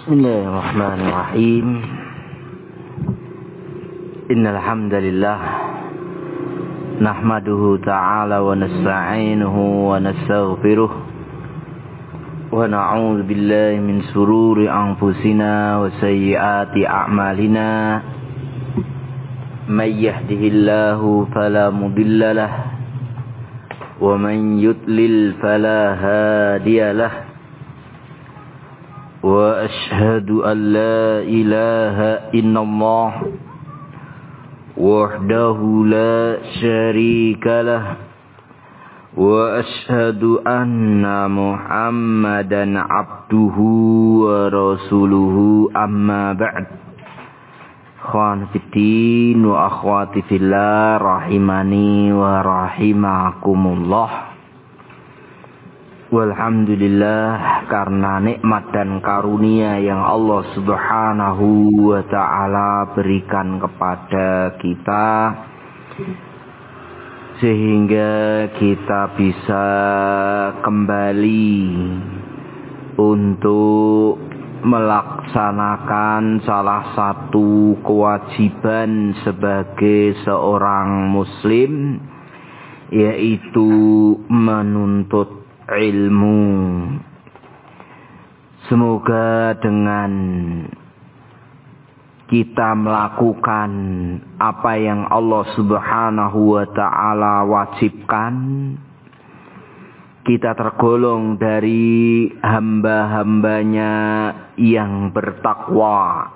Bismillahirrahmanirrahim. Innal hamdalillah nahmaduhu ta'ala wa nasta'inuhu wa nastaghfiruh wa na'udzu billahi min shururi anfusina wa sayyiati a'malina. May yahdihillahu fala mudilla lahu wa man yudlil fala hadiya lahu. Wa ashhadu an la ilaha illallah wahdahu la syarika lah wa ashhadu anna Muhammadan abduhu wa rasuluhu amma ba'd. Ikhwan fiddin wa akhwati fillah rahimani wa rahimakumullah. Walhamdulillah, karena nikmat dan karunia yang Allah Subhanahu wa ta'ala berikan kepada kita, sehingga kita bisa kembali untuk melaksanakan salah satu kewajiban sebagai seorang muslim, yaitu menuntut ilmu. Semoga dengan kita melakukan apa yang Allah Subhanahu wa ta'ala wajibkan, kita tergolong dari hamba-hambanya yang bertakwa,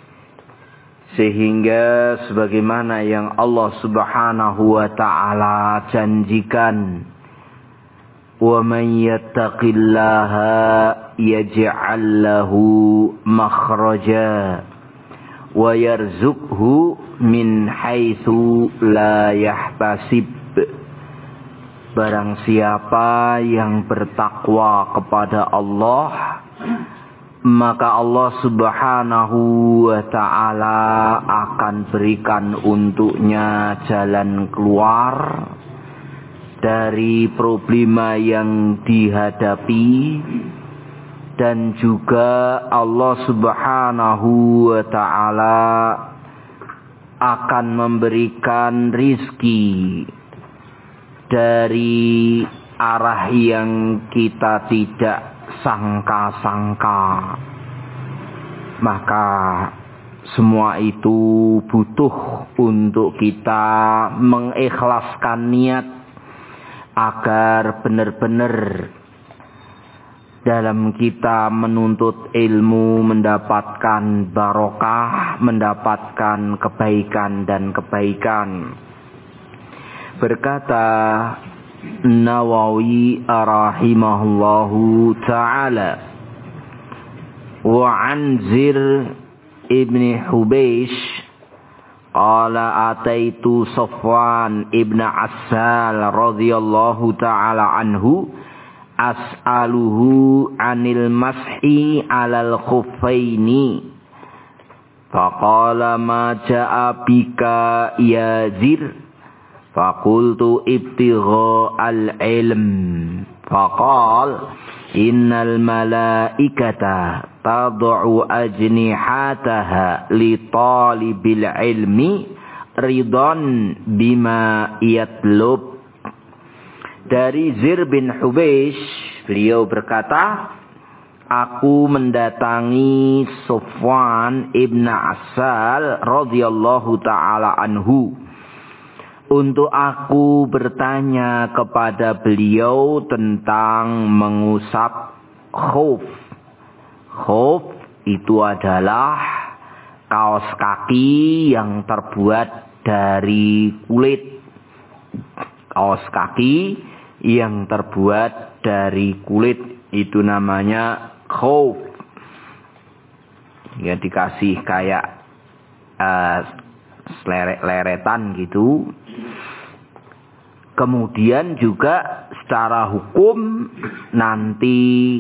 sehingga sebagaimana yang Allah Subhanahu wa ta'ala janjikan, wa man yattaqillaha yaj'al lahu makhraja wa yarzuqhu min haitsu la yahtasib. Barang siapa yang bertakwa kepada Allah, maka Allah Subhanahu wa ta'ala akan berikan untuknya jalan keluar dari problema yang dihadapi, dan juga Allah Subhanahu wa ta'ala akan memberikan rizki dari arah yang kita tidak sangka-sangka. Maka semua itu butuh untuk kita mengikhlaskan niat agar benar-benar dalam kita menuntut ilmu mendapatkan barokah, mendapatkan kebaikan dan kebaikan. Berkata Nawawi rahimahullahu ta'ala, wa an Zir ibn Hubeish qala ataitu Safwan ibn Assal radhiyallahu ta'ala anhu as'aluhu anil mashi alal khuffaini faqala ma ja'a bika ya Zir faqultu ibtigha al-ilm faqal innal malaikata tad'u ajnihataha li talibil ilmi ridhan bima yatlub. Dari Zir bin Hubeish, beliau berkata, aku mendatangi Safwan ibn Assal radhiyallahu ta'ala anhu untuk aku bertanya kepada beliau tentang mengusap khuf. Khuf itu adalah kaos kaki yang terbuat dari kulit. Kaos kaki yang terbuat dari kulit itu namanya khuf. Ya, dikasih kayak leretan gitu. Kemudian juga secara hukum nanti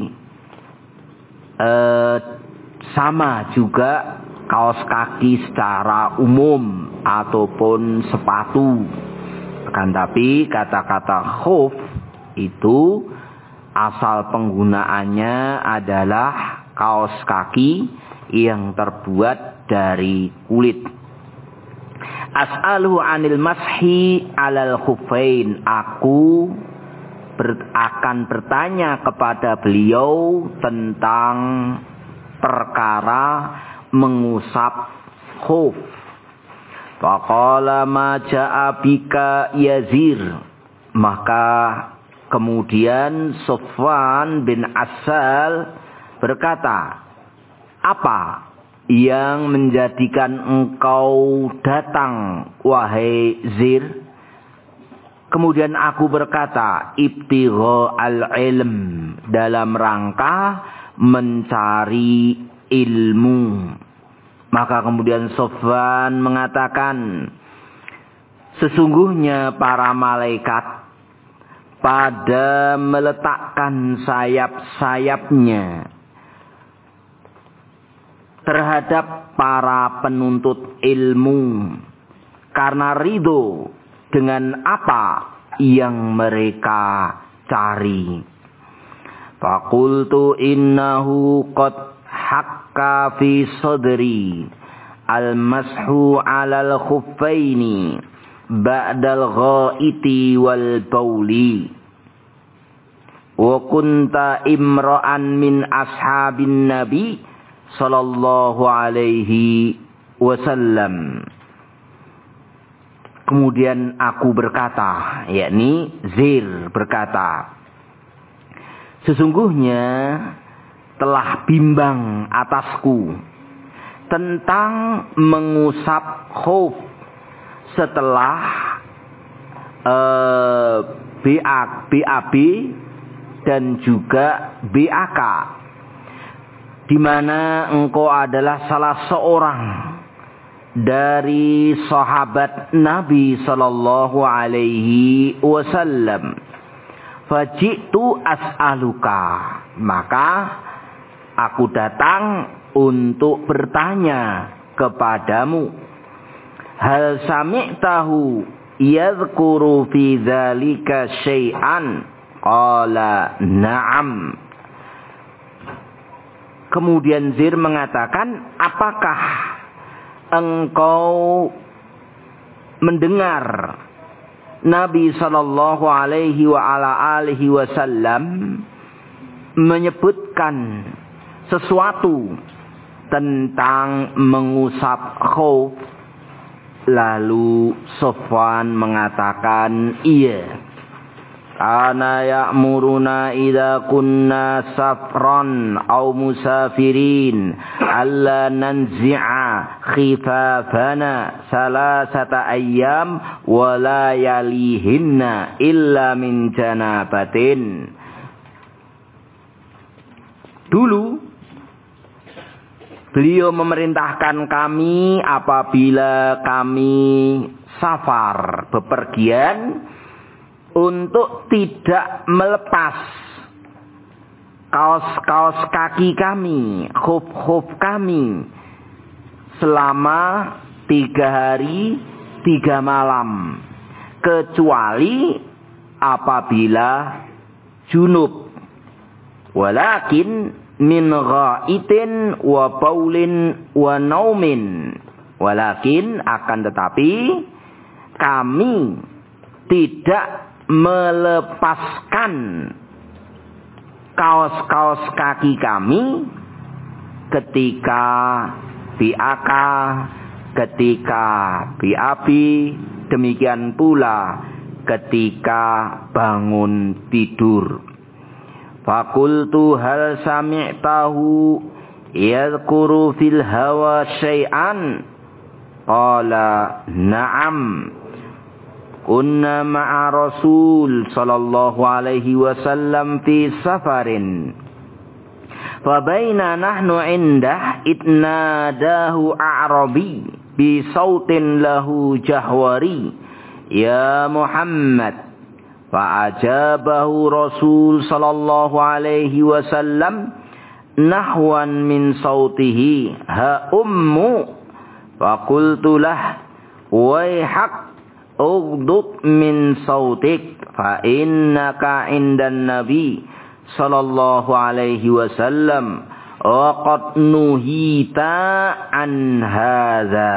sama juga kaos kaki secara umum ataupun sepatu. Akan tapi kata-kata khuf itu asal penggunaannya adalah kaos kaki yang terbuat dari kulit. As'aluhu 'anil mashi 'alal khuffain. Aku akan bertanya kepada beliau tentang perkara mengusap khuf. Faqala ma ja'a bika Yazir. Maka kemudian Sufyan bin Asal berkata, apa yang menjadikan engkau datang, wahai Zir? Kemudian aku berkata, ibtigha al-ilm, dalam rangka mencari ilmu. Maka kemudian Sufyan mengatakan, sesungguhnya para malaikat pada meletakkan sayap-sayapnya terhadap para penuntut ilmu karena ridho dengan apa yang mereka cari. Faqultu innahu qad hakka fi sadri al-mashu 'alal khuffaini ba'dal ghaiti wal bauli. Wa kunta imra'an min ashabin nabi sallallahu alaihi wasallam. Kemudian aku berkata, yakni Zir berkata, sesungguhnya telah bimbang atasku tentang mengusap khuf setelah BAB dan juga BAK, di mana engkau adalah salah seorang dari sahabat Nabi sallallahu alaihi wasallam. Fajitu as'aluka, maka aku datang untuk bertanya kepadamu. Hal sami'tahu yadhkuru fi dzalika syai'an? Qala na'am. Kemudian Zir mengatakan, apakah engkau mendengar Nabi sallallahu alaihi wa ala alihi wasallam menyebutkan sesuatu tentang mengusap khuf? Lalu Sufyan mengatakan, iya. Ana ya'muruna idza kunna safran aw musafirin alla nanzi'a khifafana salasata ayyam wa la yalihinna illa min janabatin. Dulu beliau memerintahkan kami apabila kami safar, bepergian, untuk tidak melepas kaos-kaos kaki kami, khuf-khuf kami selama 3 hari 3 malam, kecuali apabila junub. Walakin min ghaitin wa baulin wa naumin. Walakin akan tetapi kami tidak melepaskan kaos-kaos kaki kami ketika BAK, ketika BAB, demikian pula ketika bangun tidur. Fakultu hal sami'tahu yadhkuru fil hawa syai'an? Qala na'am. Kunna ma'a Rasul sallallahu alaihi wasallam fi safarin. Fabaina nahnu indah itnadahu a'rabi bi sautin lahu jahwari. Ya Muhammad. Fa'ajabahu Rasul sallallahu alaihi wasallam nahwan min sautihi ha ummu. Faqultu lah waihak ughdud min sautik fa innaka indan nabi sallallahu alaihi wasallam qad nuhita an hadza.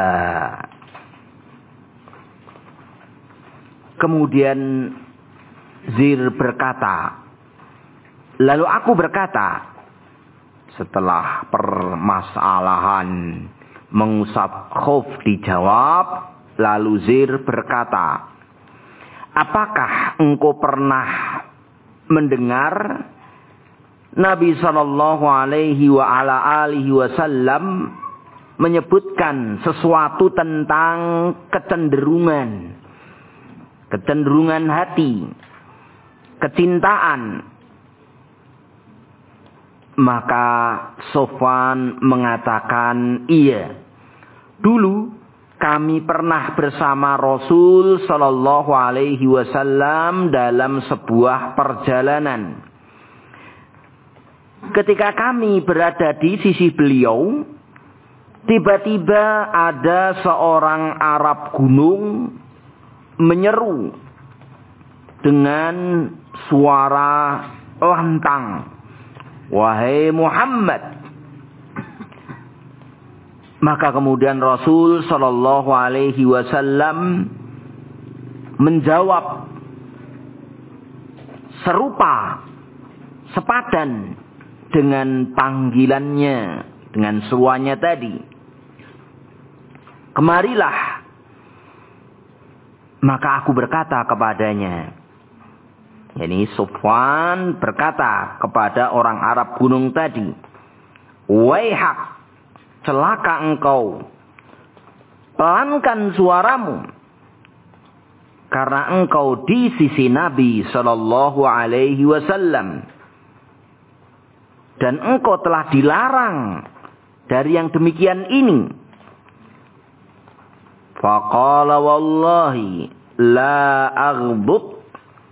Kemudian Zir berkata, lalu aku berkata, setelah permasalahan mengusap khuf dijawab, lalu Zir berkata, apakah engkau pernah mendengar Nabi sallallahu alaihi wa ala alihi wasallam menyebutkan sesuatu tentang kecenderungan hati, kecintaan? Maka Sofwan mengatakan, iya, dulu kami pernah bersama Rasul sallallahu alaihi wasallam dalam sebuah perjalanan. Ketika kami berada di sisi beliau, tiba-tiba ada seorang Arab gunung menyeru dengan suara lantang, wahai Muhammad. Maka kemudian Rasul sallallahu alaihi wasallam menjawab serupa, sepadan dengan panggilannya, dengan seruannya tadi. Kemarilah. Maka aku berkata kepadanya, yakni Sofwan berkata kepada orang Arab gunung tadi, waihak, celaka engkau, pelankan suaramu, karena engkau di sisi Nabi sallallahu alaihi wasallam, dan engkau telah dilarang dari yang demikian ini. Faqala wallahi la aghdub.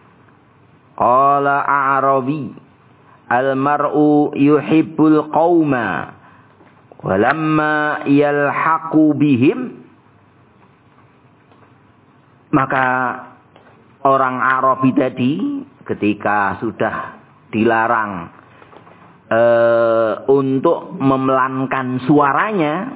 Qala a'rabi, al-mar'u yuhibbul qawma walamma yalhaqu bihim. Maka orang Arabi tadi ketika sudah dilarang untuk memelankan suaranya,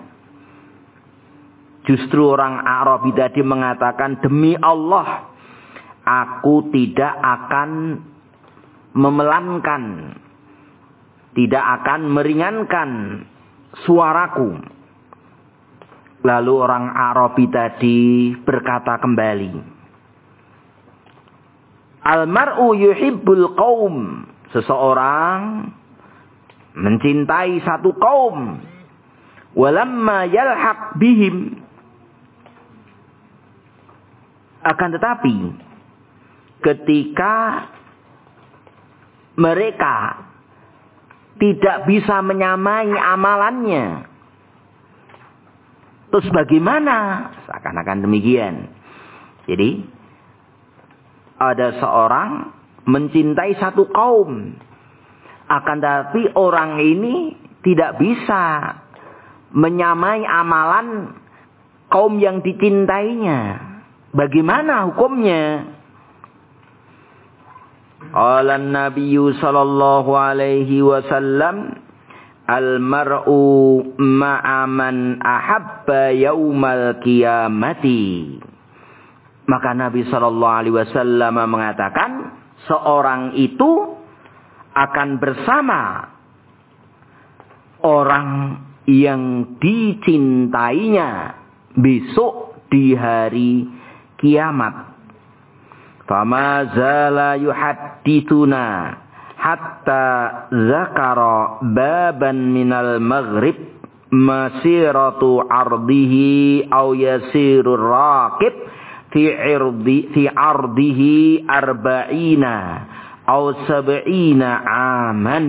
justru orang Arabi tadi mengatakan, demi Allah, aku tidak akan memelankan, tidak akan meringankan suaraku. Lalu orang Arabi tadi berkata kembali, al-mar'u yuhibbul qaum. Seseorang mencintai satu kaum. Walamma yalhaq bihim. Akan tetapi, ketika mereka tidak bisa menyamai amalannya, terus bagaimana? Seakan-akan demikian. Jadi, ada seorang mencintai satu kaum, akan tetapi orang ini tidak bisa menyamai amalan kaum yang dicintainya. Bagaimana hukumnya? Qala an-nabiy sallallahu alaihi wasallam, al-mar'u ma'a man ahabba yaumal qiyamati. Maka Nabi sallallahu alaihi wasallam mengatakan, seorang itu akan bersama orang yang dicintainya besok di hari kiamat. Fama zala yuhaddithuna hatta zakara baban minal maghrib masiratu ardihi aw yasirur raqib fi ardihi arba'ina aw sab'ina aman.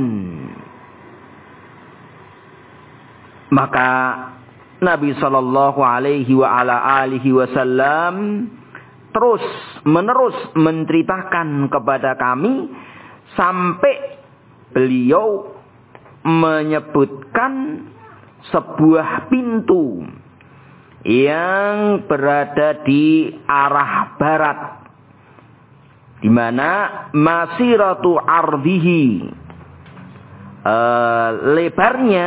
Maka Nabi sallallahu alaihi wa ala alihi wasallam terus menerus menceritakan kepada kami sampai beliau menyebutkan sebuah pintu yang berada di arah barat, di mana masiratu ardihi, lebarnya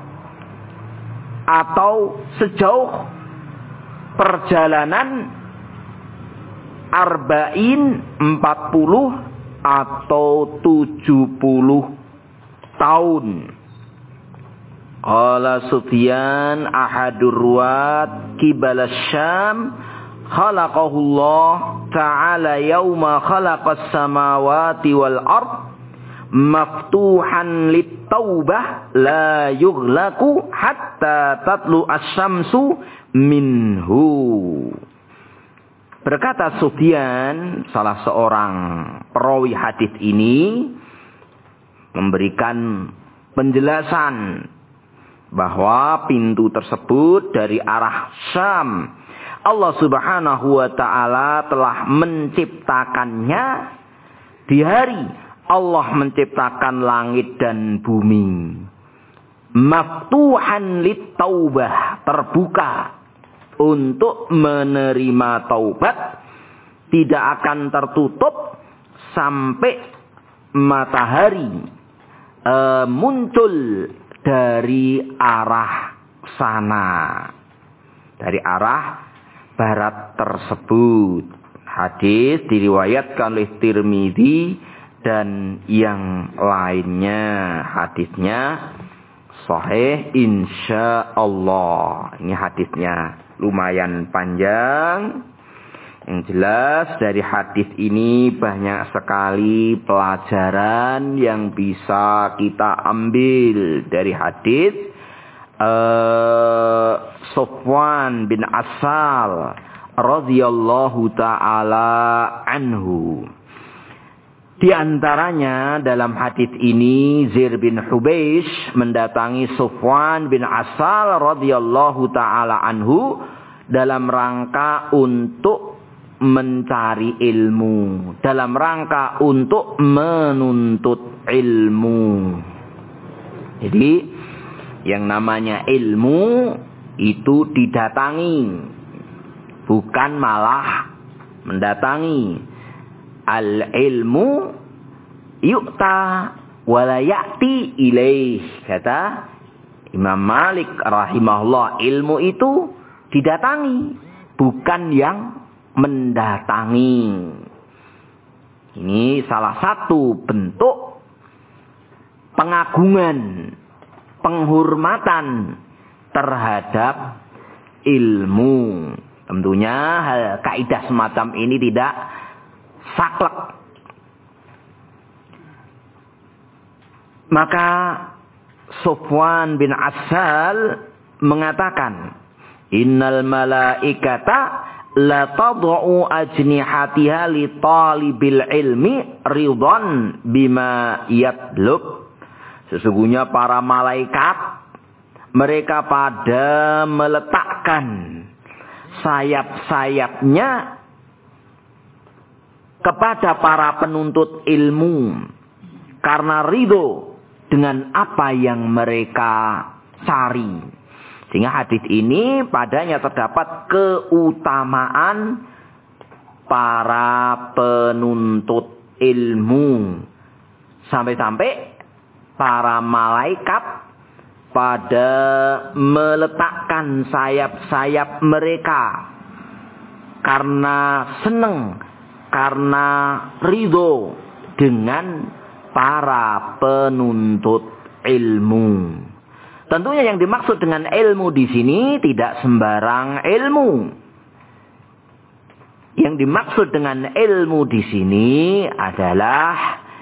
atau sejauh perjalanan 40 atau 70 tahun. Qala Sufyan ahadur ruwat qibala Syam khalaqahullah ta'ala yauma khalaqas samawati wal ard maftuhan lit-taubah la yughlaqu hatta tatlu asy-syamsu minhu. Berkata Sufyan, salah seorang perawi hadis ini, memberikan penjelasan bahwa pintu tersebut dari arah Syam. Allah Subhanahu wa ta'ala telah menciptakannya di hari Allah menciptakan langit dan bumi. Maftuhan lit-taubah, terbuka untuk menerima taubat, tidak akan tertutup sampai matahari muncul dari arah sana, dari arah barat tersebut. Hadis diriwayatkan oleh Tirmidzi dan yang lainnya. Hadisnya sahih insyaallah. Ini hadisnya lumayan panjang. Yang jelas dari hadis ini banyak sekali pelajaran yang bisa kita ambil dari hadis Sufyan bin Asal radhiyallahu taala anhu. Di antaranya dalam hadis ini Zir bin Hubeish mendatangi Sufyan bin Asal radhiyallahu taala anhu dalam rangka untuk mencari ilmu, dalam rangka untuk menuntut ilmu. Jadi yang namanya ilmu itu didatangi, bukan malah mendatangi. Al-ilmu yu'ta wala ya'ti ilaih, kata Imam Malik rahimahullah. Ilmu itu didatangi, bukan yang mendatangi. Ini salah satu bentuk pengagungan, penghormatan terhadap ilmu. Tentunya hal kaidah semacam ini tidak saklek. Maka Sufyan bin Asal mengatakan, innal malaikata la tad'u ajnihatiha li talibil ilmi ridwan bima yatlub. Sesungguhnya para malaikat, mereka pada meletakkan sayap-sayapnya kepada para penuntut ilmu karena ridho dengan apa yang mereka cari. Sehingga hadis ini padanya terdapat keutamaan para penuntut ilmu. Sampai-sampai para malaikat pada meletakkan sayap-sayap mereka karena senang, karena ridho dengan para penuntut ilmu. Tentunya yang dimaksud dengan ilmu di sini tidak sembarang ilmu. Yang dimaksud dengan ilmu di sini adalah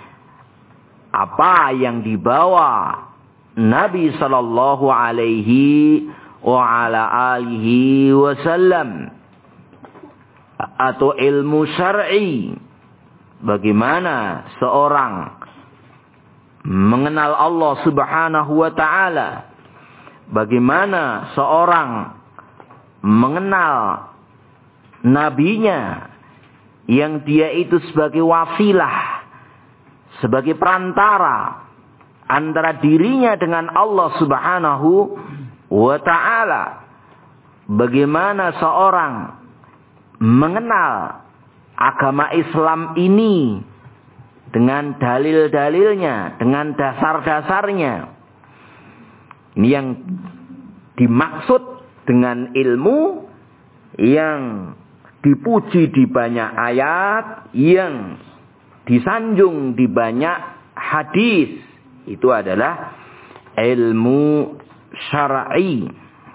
apa yang dibawa Nabi sallallahu alaihi wa ala alihi wasallam, atau ilmu syar'i. Bagaimana seorang mengenal Allah Subhanahu wa ta'ala, bagaimana seorang mengenal nabinya yang dia itu sebagai wasilah, sebagai perantara antara dirinya dengan Allah Subhanahu wa ta'ala. Bagaimana seorang mengenal agama Islam ini dengan dalil-dalilnya, dengan dasar-dasarnya. Ini yang dimaksud dengan ilmu yang dipuji di banyak ayat, yang disanjung di banyak hadis. Itu adalah ilmu syar'i.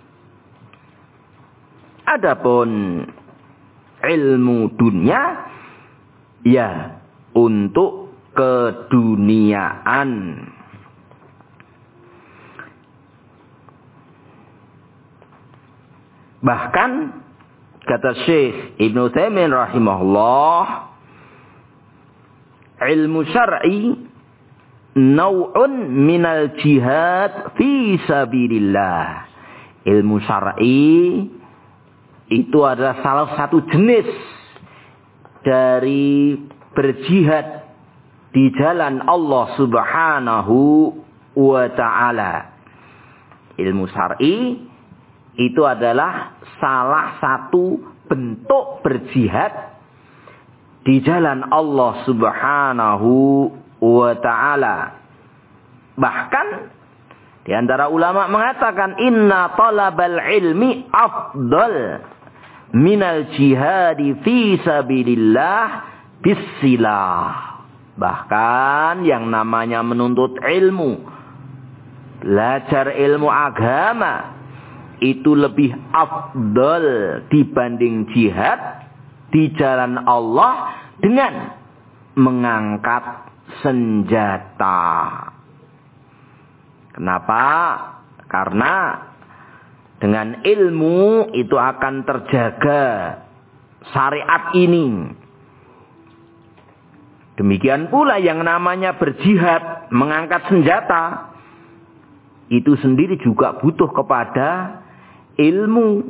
Adapun ilmu dunia, ya untuk keduniaan. Bahkan kata Syekh Ibnu Taimiyah rahimahullah, ilmu syar'i naw'un minal jihad fi sabilillah. Ilmu syar'i itu adalah salah satu jenis dari berjihad di jalan Allah Subhanahu wa ta'ala. Ilmu syar'i itu adalah salah satu bentuk berjihad di jalan Allah Subhanahu wa ta'ala. Bahkan di antara ulama mengatakan inna talabal ilmi afdal minal jihadi fi sabilillah bisilah. Bahkan yang namanya menuntut ilmu, belajar ilmu agama, itu lebih afdal dibanding jihad di jalan Allah dengan mengangkat senjata. Kenapa? Karena dengan ilmu itu akan terjaga syariat ini. Demikian pula yang namanya berjihad, mengangkat senjata, itu sendiri juga butuh kepada ilmu.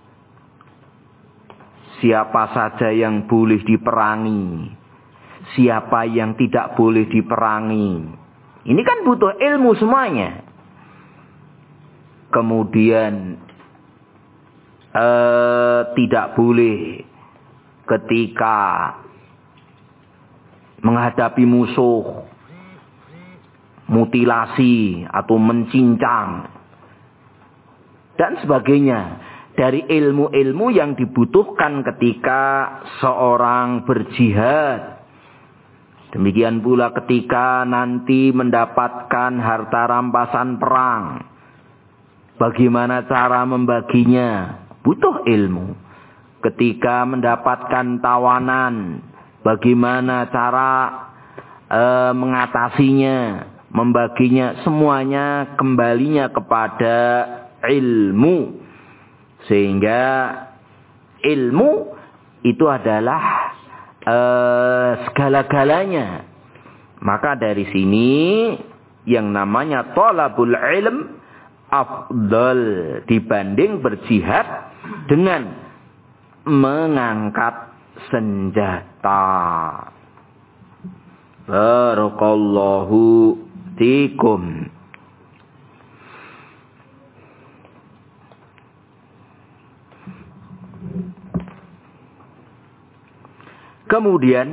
Siapa saja yang boleh diperangi, siapa yang tidak boleh diperangi. Ini kan butuh ilmu semuanya. Kemudian tidak boleh ketika menghadapi musuh mutilasi atau mencincang dan sebagainya, dari ilmu-ilmu yang dibutuhkan ketika seorang berjihad. Demikian pula ketika nanti mendapatkan harta rampasan perang, bagaimana cara membaginya, butuh ilmu. Ketika mendapatkan tawanan, bagaimana cara mengatasinya, membaginya, semuanya kembalinya kepada ilmu. Sehingga ilmu itu adalah segala-galanya. Maka dari sini yang namanya thalabul ilm afdal dibanding berjihad dengan mengangkat senjata. Barakallahu fikum. Kemudian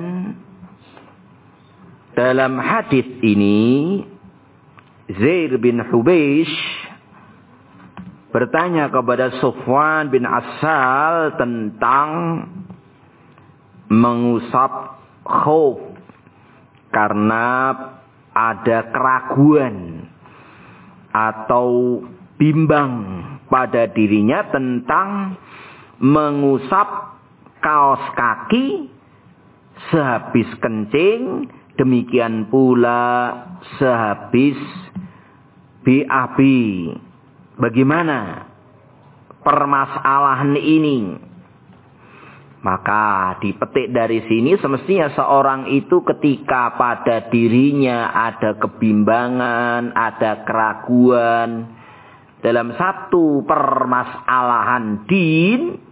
dalam hadis ini Zaid bin Hubeish bertanya kepada Sufwan bin Assal tentang mengusap khauf karena ada keraguan atau bimbang pada dirinya tentang mengusap kaos kaki sehabis kencing, demikian pula sehabis BAB. Bagaimana permasalahan ini? Maka dipetik dari sini semestinya seorang itu ketika pada dirinya ada kebimbangan, ada keraguan dalam satu permasalahan din,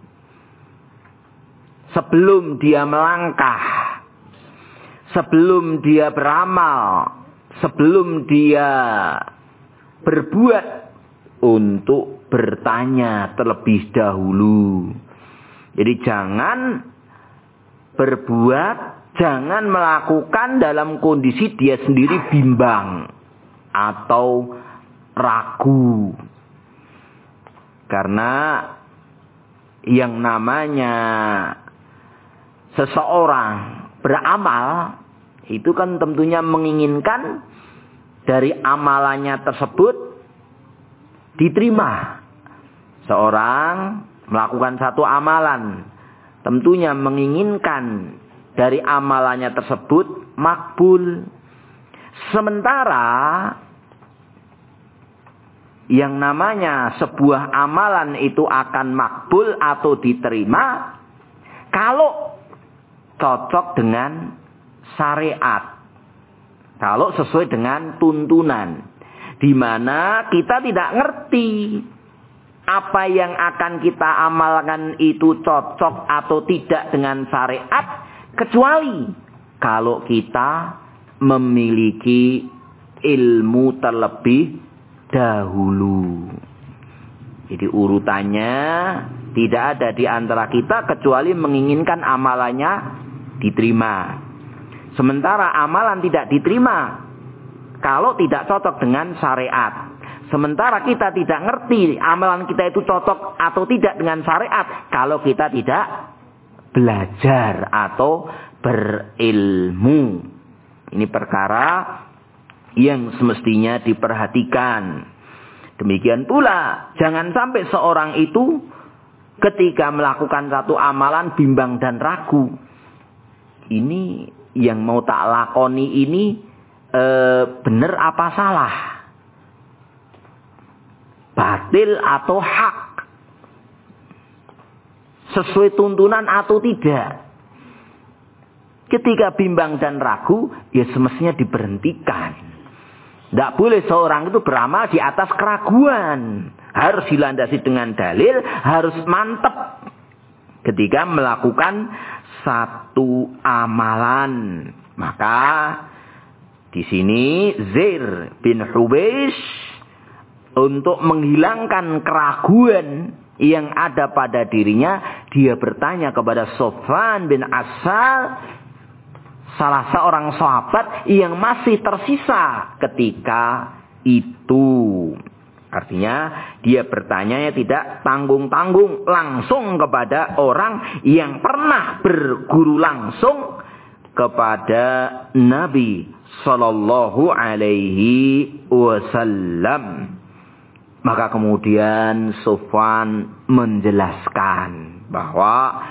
sebelum dia melangkah, sebelum dia beramal, sebelum dia berbuat, untuk bertanya terlebih dahulu. Jadi jangan berbuat, jangan melakukan dalam kondisi dia sendiri bimbang atau ragu. Karena yang namanya seseorang beramal itu kan tentunya menginginkan dari amalannya tersebut diterima. Seorang melakukan satu amalan, tentunya menginginkan dari amalannya tersebut makbul. Sementara yang namanya sebuah amalan itu akan makbul atau diterima kalau cocok dengan syariat. Kalau sesuai dengan tuntunan. Di mana kita tidak ngerti apa yang akan kita amalkan itu cocok atau tidak dengan syariat. Kecuali kalau kita memiliki ilmu terlebih dahulu. Jadi urutannya tidak ada di antara kita kecuali menginginkan amalannya diterima. Sementara amalan tidak diterima kalau tidak cocok dengan syariat. Sementara kita tidak ngerti amalan kita itu cocok atau tidak dengan syariat kalau kita tidak belajar atau berilmu. Ini perkara yang semestinya diperhatikan. Demikian pula, jangan sampai seorang itu ketika melakukan satu amalan bimbang dan ragu. Ini yang mau tak lakoni ini benar apa salah? Batil atau hak? Sesuai tuntunan atau tidak? Ketika bimbang dan ragu, ya semestinya diberhentikan. Tidak boleh seorang itu beramal di atas keraguan. Harus dilandasi dengan dalil, harus mantap ketika melakukan satu amalan. Maka di sini Zair bin Hubeish untuk menghilangkan keraguan yang ada pada dirinya, dia bertanya kepada Sofwan bin Asal, salah seorang sahabat yang masih tersisa ketika itu. Artinya dia bertanya tidak tanggung-tanggung langsung kepada orang yang pernah berguru langsung kepada Nabi Sallallahu Alaihi Wasallam. Maka kemudian Sofwan menjelaskan bahwa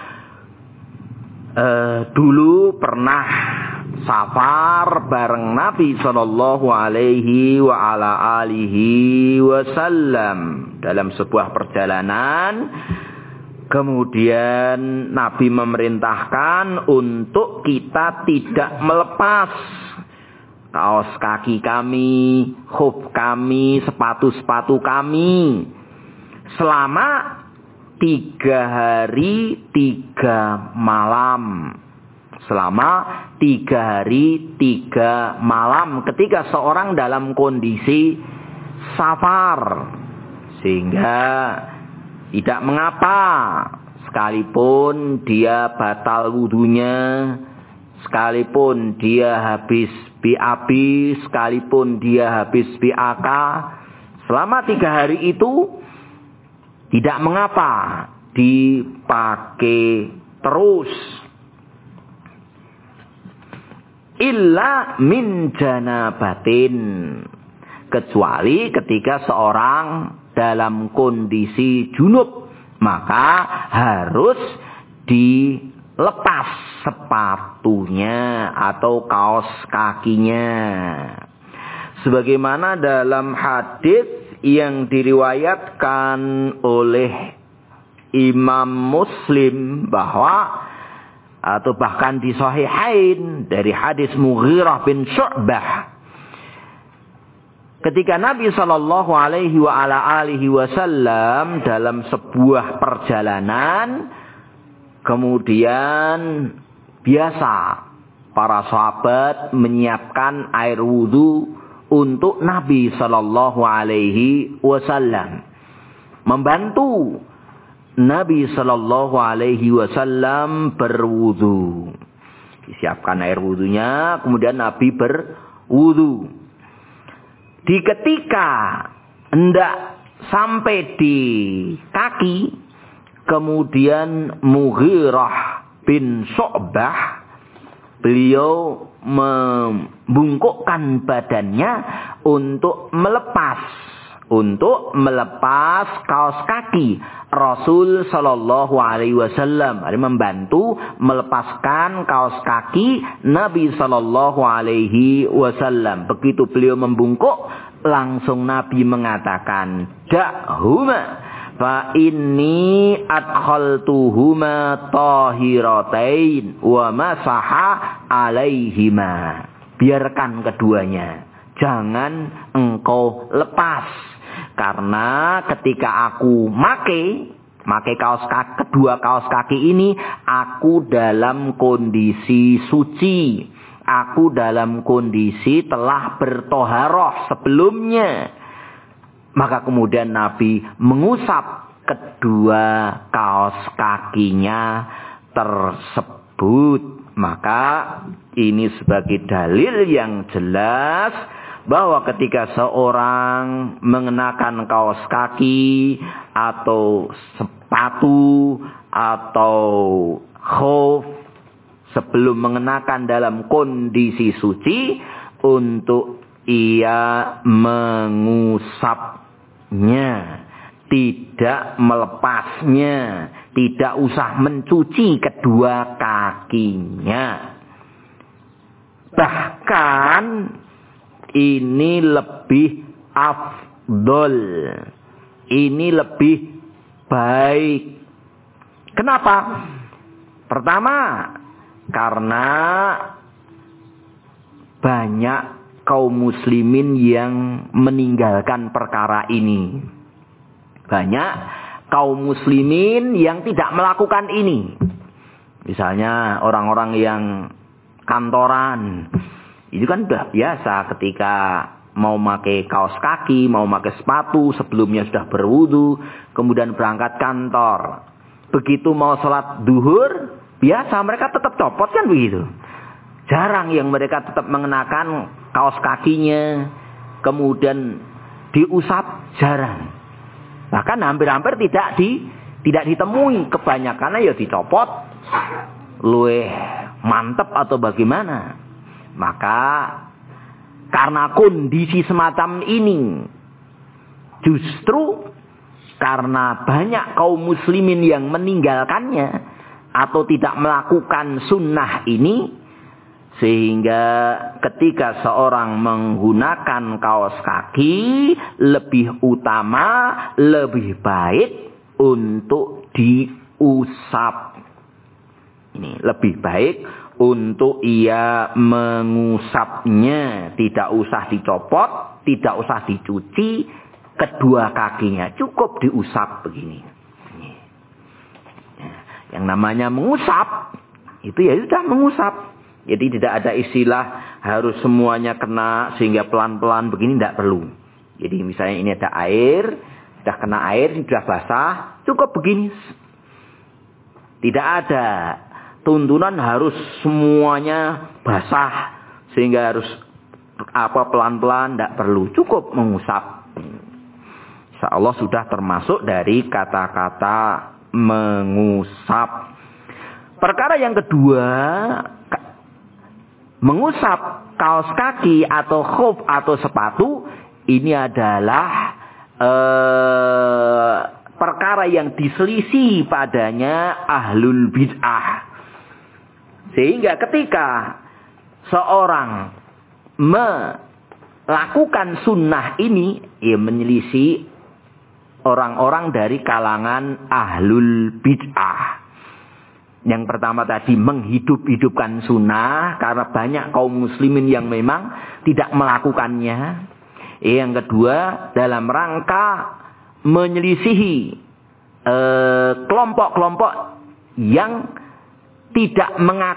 dulu pernah safar bareng Nabi Sallallahu Alaihi wa ala alihi Wasallam dalam sebuah perjalanan. Kemudian Nabi memerintahkan untuk kita tidak melepas kaos kaki kami, khuf kami, sepatu-sepatu kami selama 3 hari 3 malam. Selama 3 hari 3 malam ketika seorang dalam kondisi safar. Sehingga tidak mengapa sekalipun dia batal wudunya, sekalipun dia habis BAB, sekalipun dia habis BAK, selama 3 hari itu tidak mengapa dipakai terus. Illa min janabatin, kecuali ketika seorang dalam kondisi junub, maka harus dilepas sepatunya atau kaos kakinya. Sebagaimana dalam hadis yang diriwayatkan oleh Imam Muslim bahwa atau bahkan di Sahihain dari hadis Mughirah bin Syu'bah, ketika Nabi Sallallahu Alaihi wa ala alihi Wasallam dalam sebuah perjalanan, kemudian biasa para sahabat menyiapkan air wudu untuk Nabi Sallallahu Alaihi Wasallam, membantu Nabi Shallallahu Alaihi Wasallam berwudu. Disiapkan air wudunya, kemudian Nabi berwudu. Di ketika hendak sampai di kaki, kemudian Mughirah bin Syu'bah, beliau membungkukkan badannya untuk melepas kaos kaki Rasul Shallallahu Alaihi Wasallam, membantu melepaskan kaos kaki Nabi Shallallahu Alaihi Wasallam. Begitu beliau membungkuk, langsung Nabi mengatakan, "Da'huma fa inni adkhaltuhuma tahiratain wa masaha alaihima." Biarkan keduanya, jangan engkau lepas. Karena ketika aku make kedua kaos kaki ini, aku dalam kondisi suci. Aku dalam kondisi telah bertoharoh sebelumnya. Maka kemudian Nabi mengusap kedua kaos kakinya tersebut. Maka ini sebagai dalil yang jelas bahwa ketika seorang mengenakan kaos kaki atau sepatu atau khuf sebelum mengenakan dalam kondisi suci, untuk ia mengusapnya, tidak melepasnya, tidak usah mencuci kedua kakinya. Bahkan ini lebih afdol, ini lebih baik. Kenapa? Pertama, karena banyak kaum muslimin yang meninggalkan perkara ini. Banyak kaum muslimin yang tidak melakukan ini. Misalnya orang-orang yang kantoran, itu kan sudah biasa ketika mau pakai kaos kaki, mau pakai sepatu, sebelumnya sudah berwudu, kemudian berangkat kantor. Begitu mau sholat duhur, biasa mereka tetap copot kan begitu. Jarang yang mereka tetap mengenakan kaos kakinya, kemudian diusap, jarang. Bahkan hampir-hampir tidak ditemui. Kebanyakan ya dicopot, luweh mantep atau bagaimana. Maka karena kondisi semacam ini, justru karena banyak kaum muslimin yang meninggalkannya atau tidak melakukan sunnah ini, sehingga ketika seorang menggunakan kaos kaki, lebih utama, lebih baik untuk diusap. Ini lebih baik untuk ia mengusapnya, tidak usah dicopot, tidak usah dicuci kedua kakinya, cukup diusap begini. Yang namanya mengusap itu ya sudah mengusap. Jadi tidak ada istilah harus semuanya kena sehingga pelan-pelan begini, tidak perlu. Jadi misalnya ini ada air, sudah kena air, sudah basah, cukup begini. Tidak ada tuntunan harus semuanya basah sehingga harus pelan-pelan, tidak perlu, cukup mengusap. Insyaallah sudah termasuk dari kata-kata mengusap. Perkara yang kedua, mengusap kaos kaki atau khuf atau sepatu, ini adalah perkara yang diselisih padanya ahlul bid'ah. Sehingga ketika seorang melakukan sunnah ini, ia menyelisih orang-orang dari kalangan ahlul bid'ah. Yang pertama tadi menghidup-hidupkan sunnah, karena banyak kaum muslimin yang memang tidak melakukannya. Yang kedua, dalam rangka menyelisihi kelompok-kelompok yang tidak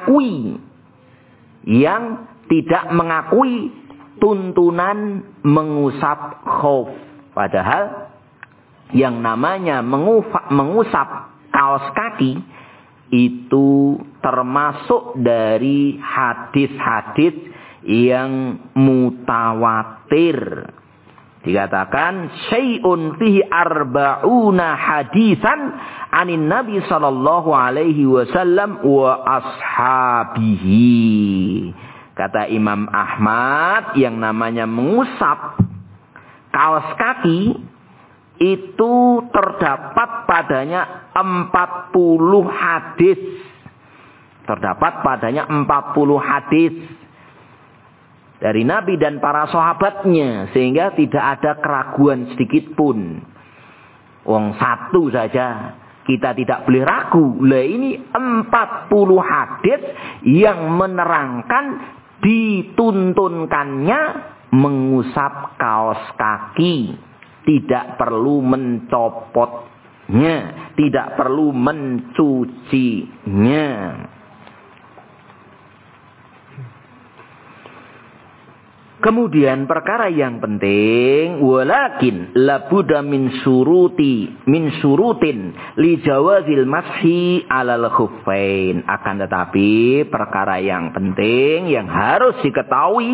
mengakui tuntunan mengusap khuf. Padahal yang namanya mengusap kaos kaki itu termasuk dari hadis-hadis yang mutawatir. Dikatakan syai'un fihi arba'una hadisan anin Nabi sallallahu alaihi wasallam wa ashabihi. Kata Imam Ahmad, yang namanya mengusap kaos kaki itu terdapat padanya 40 hadis. Terdapat padanya 40 hadis dari Nabi dan para sahabatnya, sehingga tidak ada keraguan sedikit pun. Wong satu saja kita tidak boleh ragu. Lah ini 40 hadis yang menerangkan dituntunkannya mengusap kaos kaki. Tidak perlu mencopotnya, tidak perlu mencucinya. Kemudian perkara yang penting, walakin labuda min surutin li jawazil mashi alal khuffain. Akan tetapi perkara yang penting yang harus diketahui,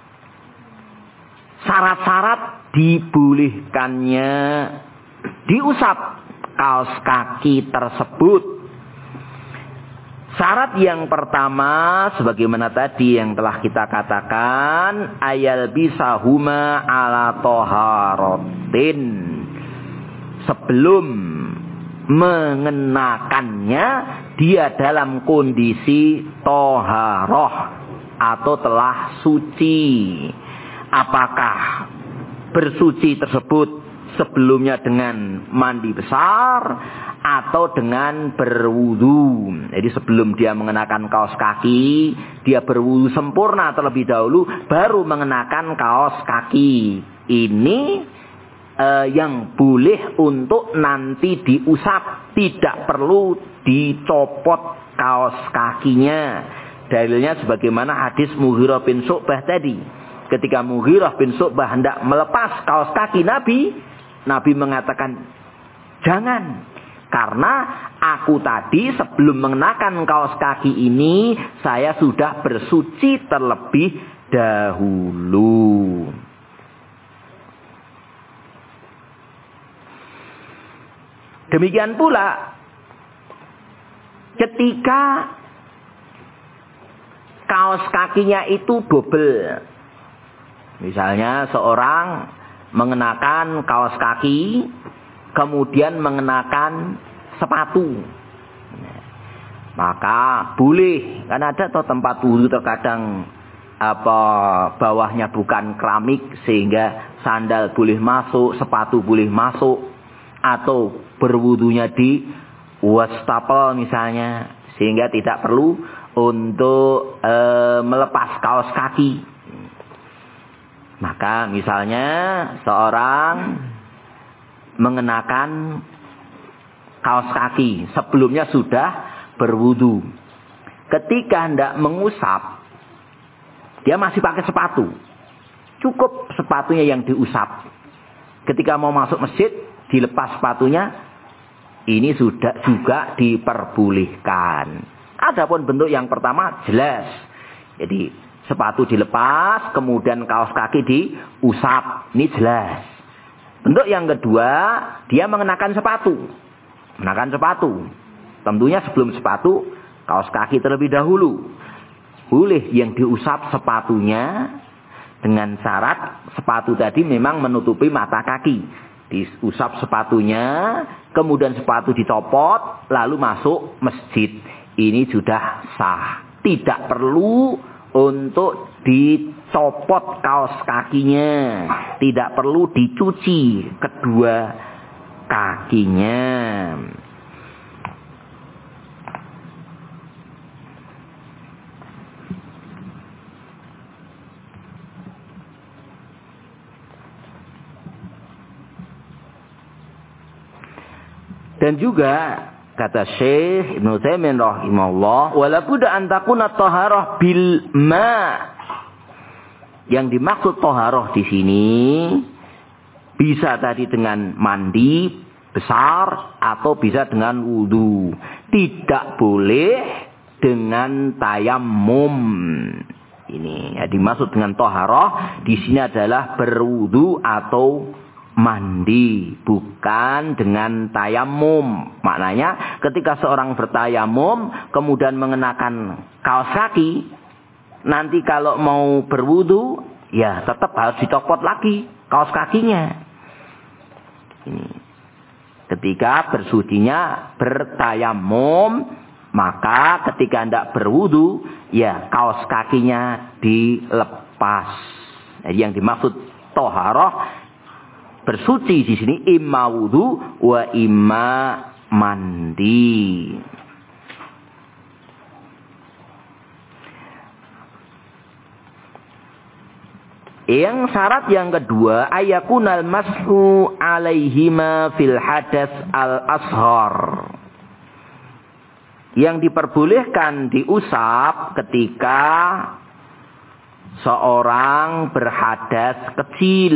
syarat-syarat dibolehkannya diusap kaos kaki tersebut. Syarat yang pertama, sebagaimana tadi yang telah kita katakan, ayal bisahuma ala toharotin. Sebelum mengenakannya, dia dalam kondisi toharoh atau telah suci. Apakah bersuci tersebut sebelumnya dengan mandi besar atau dengan berwudu. Jadi sebelum dia mengenakan kaos kaki, dia berwudu sempurna terlebih dahulu, baru mengenakan kaos kaki. Ini yang boleh untuk nanti diusap, tidak perlu dicopot kaos kakinya. Dalilnya sebagaimana hadis Mughirah bin Syu'bah tadi. Ketika Mughirah bin Syu'bah hendak melepas kaos kaki Nabi, Nabi mengatakan, jangan. Karena aku tadi sebelum mengenakan kaos kaki ini, saya sudah bersuci terlebih dahulu. Demikian pula ketika kaos kakinya itu double. Misalnya seorang mengenakan kaos kaki, kemudian mengenakan sepatu. Maka boleh, kan ada toh tempat wudu terkadang bawahnya bukan keramik sehingga sandal boleh masuk, sepatu boleh masuk, atau berwudunya di wastafel misalnya, sehingga tidak perlu untuk melepas kaos kaki. Maka misalnya seorang mengenakan kaos kaki, sebelumnya sudah berwudu. Ketika hendak mengusap, dia masih pakai sepatu. Cukup sepatunya yang diusap. Ketika mau masuk masjid, dilepas sepatunya, ini sudah juga diperbolehkan. Adapun bentuk yang pertama jelas. Jadi sepatu dilepas, kemudian kaos kaki diusap. Ini jelas. Bentuk yang kedua, dia mengenakan sepatu. Mengenakan sepatu. Tentunya sebelum sepatu, kaos kaki terlebih dahulu. Boleh yang diusap sepatunya dengan syarat sepatu tadi memang menutupi mata kaki. Diusap sepatunya, kemudian sepatu dicopot, lalu masuk masjid. Ini sudah sah. Tidak perlu untuk dicopot kaos kakinya. Tidak perlu dicuci kedua kakinya. Dan juga kata Syekh Ibnu Taimiyah rahimahullah, wala budda an takuna taharah bil ma. Yang dimaksud taharah di sini bisa tadi dengan mandi, besar atau bisa dengan wudu. Tidak boleh dengan tayamum. Ini ya, dimaksud dengan toharoh di sini adalah berwudu atau mandi, bukan dengan tayamum. Maknanya ketika seorang bertayamum kemudian mengenakan kaos kaki, nanti kalau mau berwudu ya tetap harus dicopot lagi kaos kakinya. Ini. Ketika bersucinya bertayamum, maka ketika hendak berwudu, ya kaos kakinya dilepas. Jadi yang dimaksud toharoh bersuci di sini imma wudu wa imma mandi. Yang syarat yang kedua, ayakunal mashu alaihima fil hadas al ashar. Yang diperbolehkan diusap ketika seorang berhadas kecil.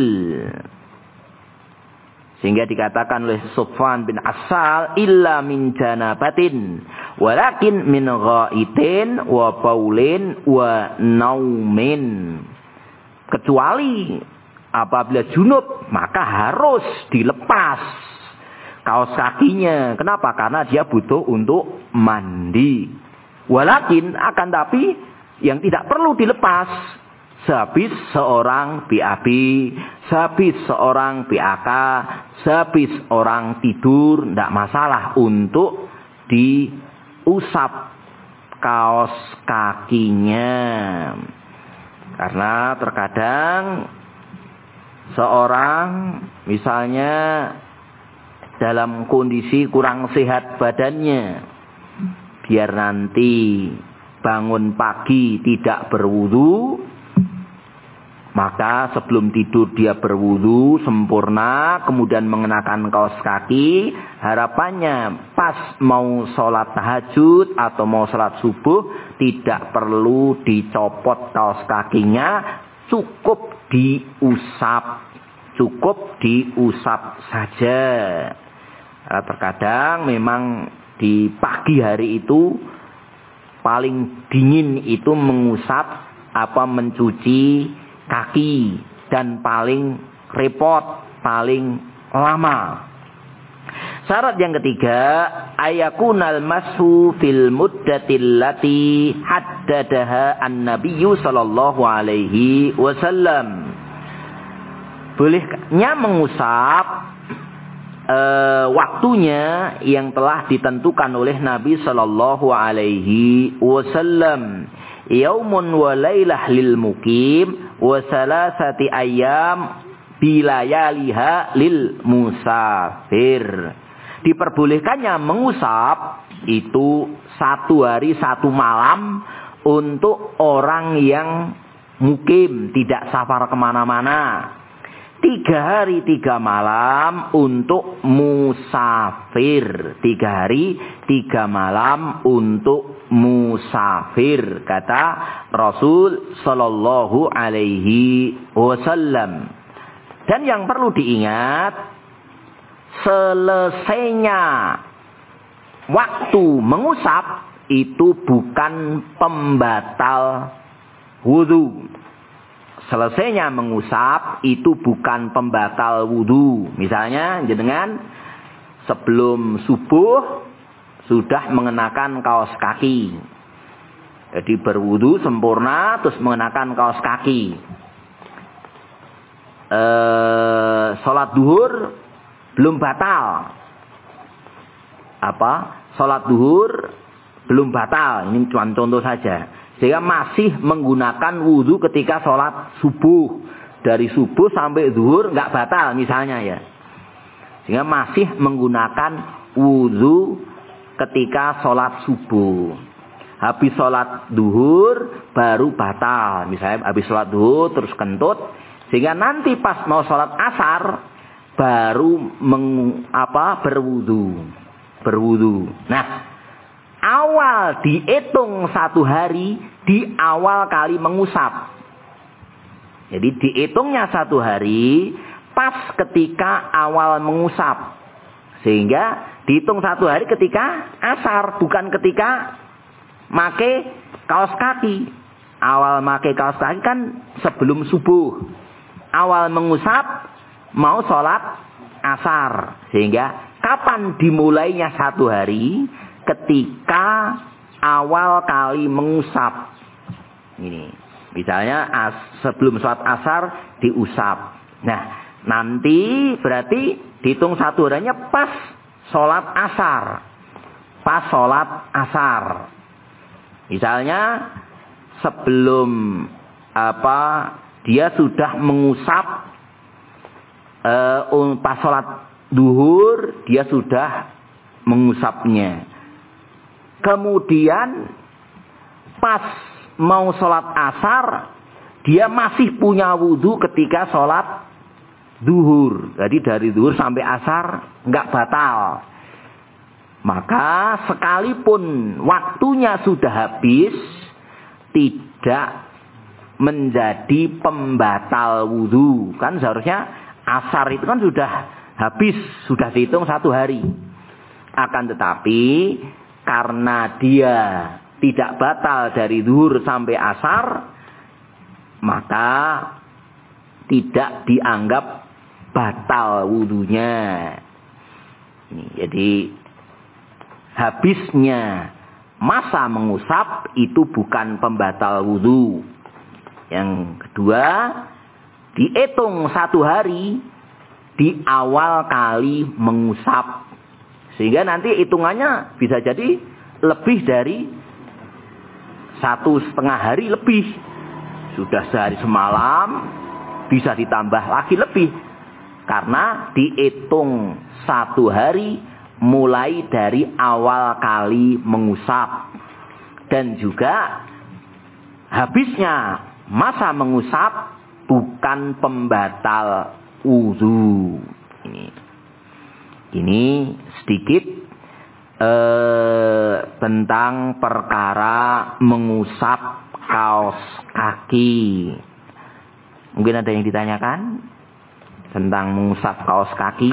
Sehingga dikatakan oleh Sufyan bin Assal, illa min janabatin, walakin min ghaitin wa baulin wa naumin. Kecuali apabila junub, maka harus dilepas kaos kakinya. Kenapa? Karena dia butuh untuk mandi. Walakin akan tapi yang tidak perlu dilepas, sehabis seorang BAB, sehabis seorang BAK, sehabis orang tidur, tidak masalah untuk diusap kaos kakinya. Karena terkadang seorang misalnya dalam kondisi kurang sehat badannya, biar nanti bangun pagi tidak berwudu, maka sebelum tidur dia berwudu sempurna, kemudian mengenakan kaos kaki, harapannya pas mau sholat tahajud atau mau sholat subuh tidak perlu dicopot kaos kakinya, cukup diusap saja. Terkadang memang di pagi hari itu paling dingin itu mengusap mencuci kaki, dan paling repot, paling lama. Syarat yang ketiga, ayakunal mashu fil muddatil lati haddadaha an-nabiyyu sallallahu alaihi wasallam. Bolehnya mengusap waktunya yang telah ditentukan oleh Nabi sallallahu alaihi wasallam. Yaumun wa lailah lil mukim wa salasati ayyam bilayaliha lil musafir. Diperbolehkannya mengusap itu 1 hari 1 malam untuk orang yang mukim, tidak safar kemana-mana. 3 hari 3 malam untuk musafir. 3 hari 3 malam untuk musafir, kata Rasul sallallahu alaihi wasallam. Dan yang perlu diingat, selesainya waktu mengusap itu bukan pembatal wudu. Selesainya mengusap itu bukan pembatal wudu. Misalnya jenengan sebelum subuh sudah mengenakan kaos kaki, jadi berwudu sempurna terus mengenakan kaos kaki. Sholat duhur belum batal. Sholat duhur belum batal. Ini cuma contoh saja. Sehingga masih menggunakan wudu ketika sholat subuh. Dari subuh sampai zuhur nggak batal misalnya ya. Sehingga masih menggunakan wudu ketika sholat subuh. Habis sholat duhur baru batal. Misalnya habis sholat duhur terus kentut. Sehingga nanti pas mau sholat asar baru berwudu. Nah, awal dihitung 1 hari di awal kali mengusap. Jadi dihitungnya 1 hari pas ketika awal mengusap. Sehingga dihitung 1 hari ketika asar, bukan ketika make kaos kaki. Awal make kaos kaki kan sebelum subuh. Awal mengusap mau sholat asar. Sehingga kapan dimulainya 1 hari? Ketika awal kali mengusap. Ini. Misalnya sebelum sholat asar diusap. Nah, nanti berarti dihitung 1 harinya pas sholat asar. Pas sholat asar. Misalnya sebelum dia sudah mengusap pas sholat duhur, dia sudah mengusapnya. Kemudian pas mau sholat asar, dia masih punya wudhu ketika sholat duhur. Jadi dari duhur sampai asar nggak batal. Maka sekalipun waktunya sudah habis, tidak menjadi pembatal wudhu. Kan seharusnya asar itu kan sudah habis, sudah dihitung 1 hari. Akan tetapi karena dia tidak batal dari duhur sampai asar, maka tidak dianggap batal wudhunya. Jadi habisnya masa mengusap itu bukan pembatal wudhu. Yang kedua, dihitung 1 hari di awal kali mengusap. Sehingga nanti hitungannya bisa jadi lebih dari 1,5 hari lebih. Sudah sehari semalam, bisa ditambah lagi lebih. Karena dihitung 1 hari mulai dari awal kali mengusap. Dan juga habisnya masa mengusap bukan pembatal wudhu. Ini sedikit tentang perkara mengusap kaos kaki. Mungkin ada yang ditanyakan tentang mengusap kaos kaki.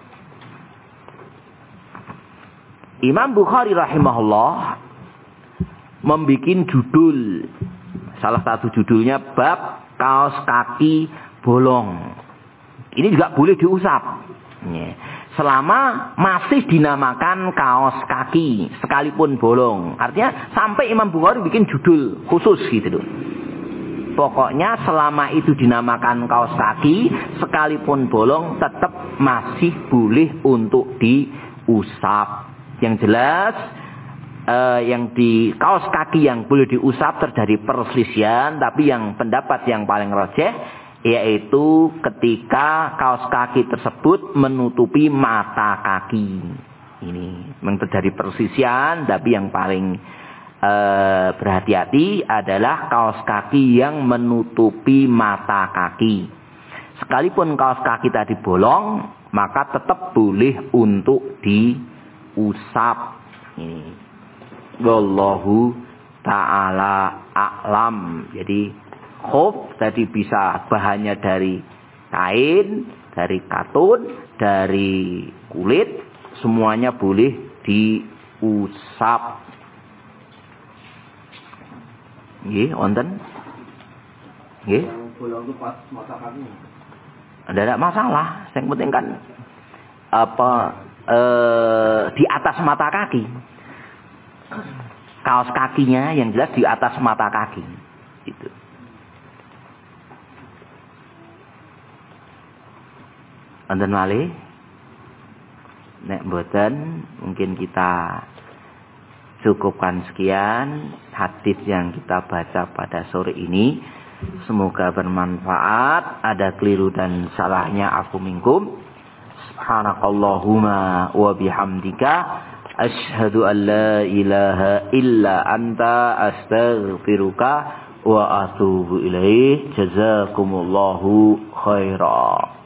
Imam Bukhari rahimahullah membikin judul. Salah satu judulnya bab kaos kaki bolong. Ini juga boleh diusap. Selama masih dinamakan kaos kaki sekalipun bolong. Artinya sampai Imam Bukhari bikin judul khusus gitu loh. Pokoknya selama itu dinamakan kaos kaki sekalipun bolong tetap masih boleh untuk diusap. Yang jelas yang di kaos kaki yang boleh diusap terjadi perselisihan, tapi yang pendapat yang paling rajih yaitu ketika kaos kaki tersebut menutupi mata kaki. Ini memang terjadi perselisihan, tapi yang paling berhati-hati adalah kaos kaki yang menutupi mata kaki. Sekalipun kaos kaki tadi bolong, maka tetap boleh untuk diusap. Ini wallahu ta'ala a'lam. Jadi khuf tadi bisa bahannya dari kain, dari katun, dari kulit, semuanya boleh diusap. Nggih, wonten? Nggih. Yang bolong itu pas mata kaki. Tidak masalah, yang penting kan di atas mata kaki. Kaos kakinya yang jelas di atas mata kaki. Gitu. Wonten malih? Nek mboten, mungkin kita cukupkan sekian hadis yang kita baca pada sore ini. Semoga bermanfaat. Ada keliru dan salahnya afu minkum. Subhanakallahumma wa bihamdika asyhadu an la ilaha illa anta astaghfiruka wa atubu ilaih. Jazakumullahu khairan.